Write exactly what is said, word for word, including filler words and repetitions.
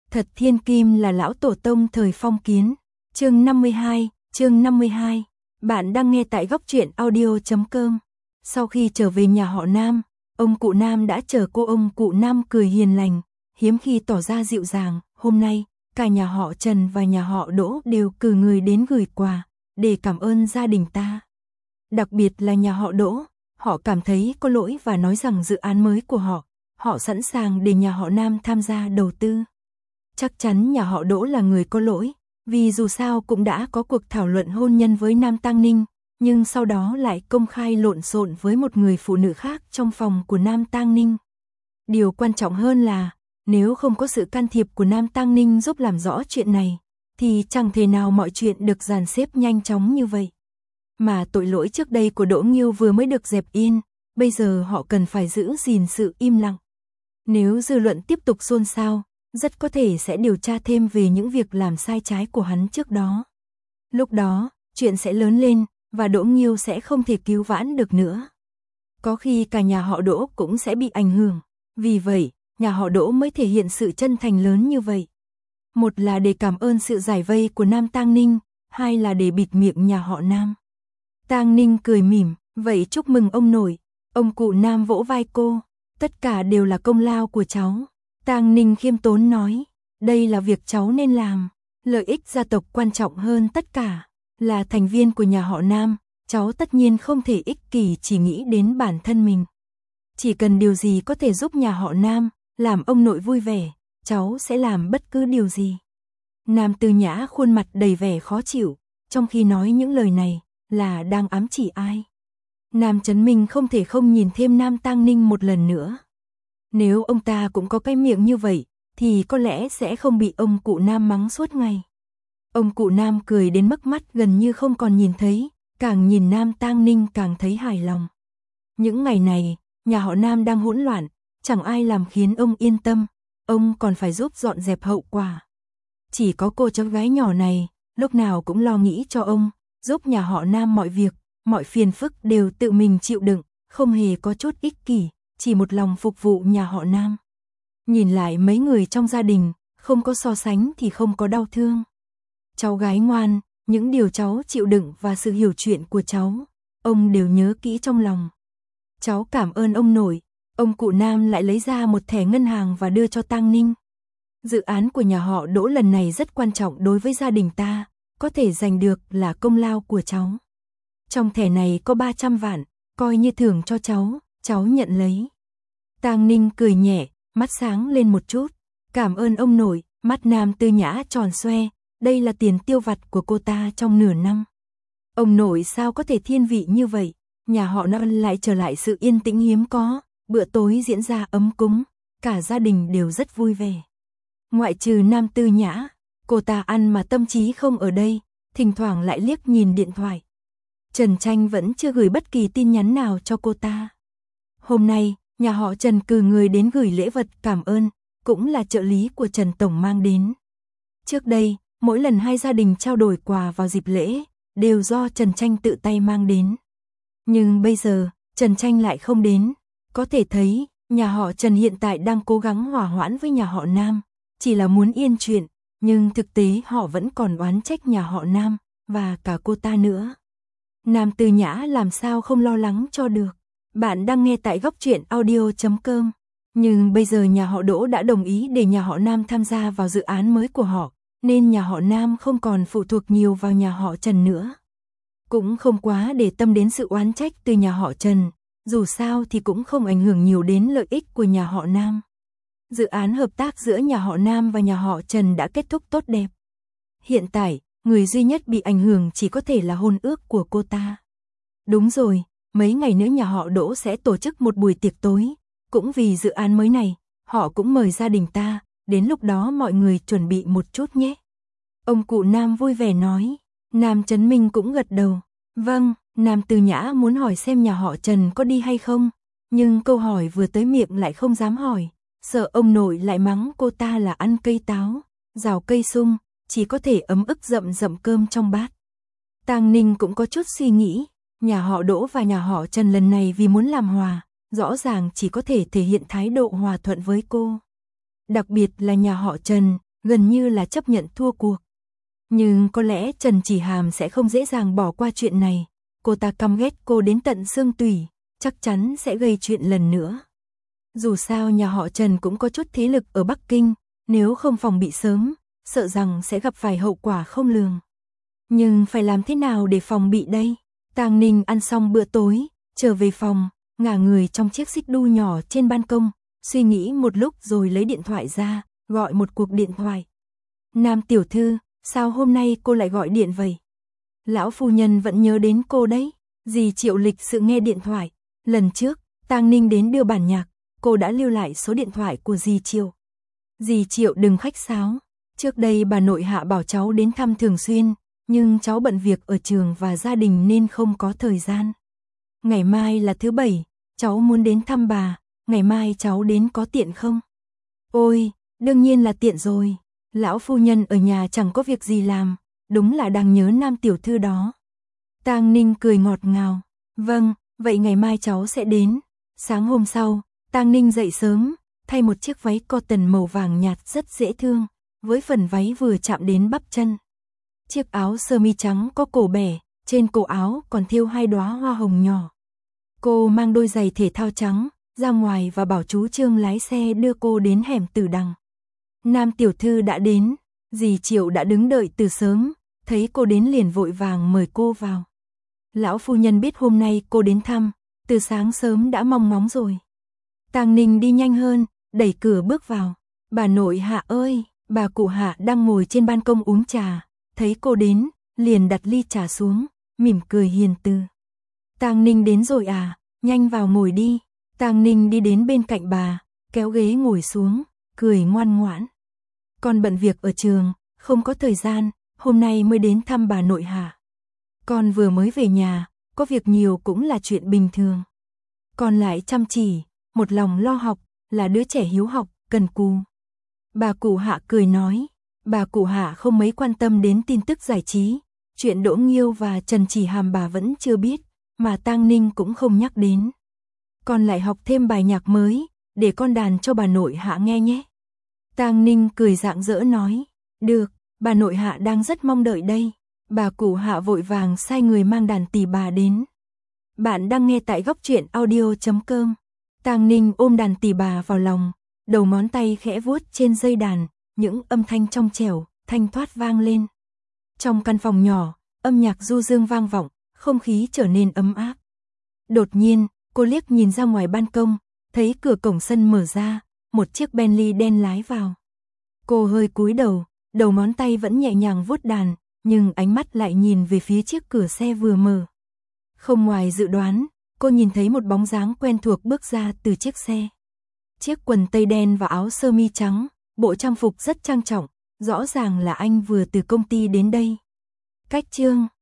Thật thiên kim là lão tổ tông thời phong kiến. Chương năm mươi hai, chương năm mươi hai. Bạn đang nghe tại góc truyện audio chấm com. Sau khi trở về nhà họ Nam, ông cụ Nam đã chờ cô. Ông cụ Nam cười hiền lành, hiếm khi tỏ ra dịu dàng. Hôm nay, cả nhà họ Trần và nhà họ Đỗ đều cử người đến gửi quà, để cảm ơn gia đình ta. Đặc biệt là nhà họ Đỗ, họ cảm thấy có lỗi và nói rằng dự án mới của họ, họ sẵn sàng để nhà họ Nam tham gia đầu tư. Chắc chắn nhà họ Đỗ là người có lỗi, vì dù sao cũng đã có cuộc thảo luận hôn nhân với Nam Tang Ninh, nhưng sau đó lại công khai lộn xộn với một người phụ nữ khác trong phòng của Nam Tang Ninh. Điều quan trọng hơn là, nếu không có sự can thiệp của Nam Tang Ninh giúp làm rõ chuyện này, thì chẳng thể nào mọi chuyện được dàn xếp nhanh chóng như vậy. Mà tội lỗi trước đây của Đỗ Nghiêu vừa mới được dẹp yên, bây giờ họ cần phải giữ gìn sự im lặng. Nếu dư luận tiếp tục xôn xao, rất có thể sẽ điều tra thêm về những việc làm sai trái của hắn trước đó. Lúc đó, chuyện sẽ lớn lên, và Đỗ Nghiêu sẽ không thể cứu vãn được nữa. Có khi cả nhà họ Đỗ cũng sẽ bị ảnh hưởng, vì vậy, nhà họ Đỗ mới thể hiện sự chân thành lớn như vậy. Một là để cảm ơn sự giải vây của Nam Tang Ninh, hai là để bịt miệng nhà họ Nam. Tang Ninh cười mỉm, vậy chúc mừng ông nội. Ông cụ Nam vỗ vai cô, tất cả đều là công lao của cháu. Tang Ninh khiêm tốn nói, đây là việc cháu nên làm, lợi ích gia tộc quan trọng hơn tất cả. Là thành viên của nhà họ Nam, cháu tất nhiên không thể ích kỷ chỉ nghĩ đến bản thân mình. Chỉ cần điều gì có thể giúp nhà họ Nam, làm ông nội vui vẻ, cháu sẽ làm bất cứ điều gì. Nam Tư Nhã khuôn mặt đầy vẻ khó chịu, trong khi nói những lời này, là đang ám chỉ ai. Nam Chấn Minh không thể không nhìn thêm Nam Tang Ninh một lần nữa. Nếu ông ta cũng có cái miệng như vậy, thì có lẽ sẽ không bị ông cụ Nam mắng suốt ngày. Ông cụ Nam cười đến mức mắt gần như không còn nhìn thấy, càng nhìn Nam Tang Ninh càng thấy hài lòng. Những ngày này, nhà họ Nam đang hỗn loạn, chẳng ai làm khiến ông yên tâm, ông còn phải giúp dọn dẹp hậu quả. Chỉ có cô cháu gái nhỏ này, lúc nào cũng lo nghĩ cho ông, giúp nhà họ Nam mọi việc, mọi phiền phức đều tự mình chịu đựng, không hề có chút ích kỷ, chỉ một lòng phục vụ nhà họ Nam. Nhìn lại mấy người trong gia đình, không có so sánh thì không có đau thương. Cháu gái ngoan, những điều cháu chịu đựng và sự hiểu chuyện của cháu, ông đều nhớ kỹ trong lòng. Cháu cảm ơn ông nội. Ông cụ Nam lại lấy ra một thẻ ngân hàng và đưa cho Tang Ninh. Dự án của nhà họ Đỗ lần này rất quan trọng đối với gia đình ta, có thể giành được là công lao của cháu. Trong thẻ này có ba trăm vạn, coi như thưởng cho cháu, cháu nhận lấy. Tang Ninh cười nhẹ, mắt sáng lên một chút. Cảm ơn ông nội. Mắt Nam Tư Nhã tròn xoe, đây là tiền tiêu vặt của cô ta trong nửa năm. Ông nội sao có thể thiên vị như vậy, nhà họ Nam lại trở lại sự yên tĩnh hiếm có, bữa tối diễn ra ấm cúng, cả gia đình đều rất vui vẻ. Ngoại trừ Nam Tư Nhã, cô ta ăn mà tâm trí không ở đây, thỉnh thoảng lại liếc nhìn điện thoại. Trần Tranh vẫn chưa gửi bất kỳ tin nhắn nào cho cô ta. Hôm nay, nhà họ Trần cử người đến gửi lễ vật cảm ơn, cũng là trợ lý của Trần Tổng mang đến. Trước đây, mỗi lần hai gia đình trao đổi quà vào dịp lễ, đều do Trần Tranh tự tay mang đến. Nhưng bây giờ, Trần Tranh lại không đến. Có thể thấy, nhà họ Trần hiện tại đang cố gắng hòa hoãn với nhà họ Nam, chỉ là muốn yên chuyện, nhưng thực tế họ vẫn còn oán trách nhà họ Nam, và cả cô ta nữa. Nam Tư Nhã làm sao không lo lắng cho được. Bạn đang nghe tại góc truyện audio chấm com. Nhưng bây giờ nhà họ Đỗ đã đồng ý để nhà họ Nam tham gia vào dự án mới của họ, nên nhà họ Nam không còn phụ thuộc nhiều vào nhà họ Trần nữa. Cũng không quá để tâm đến sự oán trách từ nhà họ Trần, dù sao thì cũng không ảnh hưởng nhiều đến lợi ích của nhà họ Nam. Dự án hợp tác giữa nhà họ Nam và nhà họ Trần đã kết thúc tốt đẹp. Hiện tại, người duy nhất bị ảnh hưởng chỉ có thể là hôn ước của cô ta. Đúng rồi, mấy ngày nữa nhà họ Đỗ sẽ tổ chức một buổi tiệc tối, cũng vì dự án mới này, họ cũng mời gia đình ta, đến lúc đó mọi người chuẩn bị một chút nhé. Ông cụ Nam vui vẻ nói. Nam Chấn Minh cũng gật đầu. Vâng, Nam Tư Nhã muốn hỏi xem nhà họ Trần có đi hay không, nhưng câu hỏi vừa tới miệng lại không dám hỏi, sợ ông nội lại mắng cô ta là ăn cây táo, rào cây sung, chỉ có thể ấm ức dậm dậm cơm trong bát. Tang Ninh cũng có chút suy nghĩ, nhà họ Đỗ và nhà họ Trần lần này vì muốn làm hòa, rõ ràng chỉ có thể thể hiện thái độ hòa thuận với cô. Đặc biệt là nhà họ Trần, gần như là chấp nhận thua cuộc. Nhưng có lẽ Trần Chỉ Hàm sẽ không dễ dàng bỏ qua chuyện này, cô ta căm ghét cô đến tận xương tủy, chắc chắn sẽ gây chuyện lần nữa. Dù sao nhà họ Trần cũng có chút thế lực ở Bắc Kinh, nếu không phòng bị sớm, sợ rằng sẽ gặp phải hậu quả không lường. Nhưng phải làm thế nào để phòng bị đây? Tang Ninh ăn xong bữa tối, trở về phòng, ngả người trong chiếc xích đu nhỏ trên ban công, suy nghĩ một lúc rồi lấy điện thoại ra, gọi một cuộc điện thoại. Nam tiểu thư, sao hôm nay cô lại gọi điện vậy? Lão phu nhân vẫn nhớ đến cô đấy. Dì Triệu lịch sự nghe điện thoại. Lần trước, Tang Ninh đến đưa bản nhạc, cô đã lưu lại số điện thoại của dì Triệu. Dì Triệu đừng khách sáo. Trước đây bà nội Hạ bảo cháu đến thăm thường xuyên, nhưng cháu bận việc ở trường và gia đình nên không có thời gian. Ngày mai là thứ bảy, cháu muốn đến thăm bà, ngày mai cháu đến có tiện không? Ôi, đương nhiên là tiện rồi. Lão phu nhân ở nhà chẳng có việc gì làm, đúng là đang nhớ Nam tiểu thư đó. Tang Ninh cười ngọt ngào. Vâng, vậy ngày mai cháu sẽ đến. Sáng hôm sau, Tang Ninh dậy sớm, thay một chiếc váy cotton màu vàng nhạt rất dễ thương, với phần váy vừa chạm đến bắp chân. Chiếc áo sơ mi trắng có cổ bẻ, trên cổ áo còn thêu hai đóa hoa hồng nhỏ. Cô mang đôi giày thể thao trắng, ra ngoài và bảo chú Trương lái xe đưa cô đến hẻm Tử Đằng. Nam tiểu thư đã đến, dì Triệu đã đứng đợi từ sớm, thấy cô đến liền vội vàng mời cô vào. Lão phu nhân biết hôm nay cô đến thăm, từ sáng sớm đã mong ngóng rồi. Tang Ninh đi nhanh hơn, đẩy cửa bước vào. Bà nội Hạ ơi, bà cụ Hạ đang ngồi trên ban công uống trà, thấy cô đến, liền đặt ly trà xuống, mỉm cười hiền từ. Tang Ninh đến rồi à, nhanh vào ngồi đi. Tang Ninh đi đến bên cạnh bà, kéo ghế ngồi xuống, cười ngoan ngoãn. Con bận việc ở trường, không có thời gian, hôm nay mới đến thăm bà nội Hạ. Con vừa mới về nhà, có việc nhiều cũng là chuyện bình thường. Con lại chăm chỉ, một lòng lo học, là đứa trẻ hiếu học, cần cù. Bà cụ Hạ cười nói, bà cụ Hạ không mấy quan tâm đến tin tức giải trí, chuyện Đỗ Nghiêu và Trần Chỉ Hàm bà vẫn chưa biết, mà Tang Ninh cũng không nhắc đến. Con lại học thêm bài nhạc mới, để con đàn cho bà nội Hạ nghe nhé. Tang Ninh cười rạng rỡ nói, được, bà nội Hạ đang rất mong đợi đây. Bà cụ Hạ vội vàng sai người mang đàn tỳ bà đến. Bạn đang nghe tại góc truyện audio chấm com. Tang Ninh ôm đàn tỳ bà vào lòng, đầu ngón tay khẽ vuốt trên dây đàn, những âm thanh trong trẻo, thanh thoát vang lên. Trong căn phòng nhỏ, âm nhạc du dương vang vọng, không khí trở nên ấm áp. Đột nhiên, cô liếc nhìn ra ngoài ban công, thấy cửa cổng sân mở ra, một chiếc Bentley đen lái vào. Cô hơi cúi đầu, đầu ngón tay vẫn nhẹ nhàng vuốt đàn, nhưng ánh mắt lại nhìn về phía chiếc cửa xe vừa mở. Không ngoài dự đoán, cô nhìn thấy một bóng dáng quen thuộc bước ra từ chiếc xe. Chiếc quần tây đen và áo sơ mi trắng, bộ trang phục rất trang trọng, rõ ràng là anh vừa từ công ty đến đây. Cách chương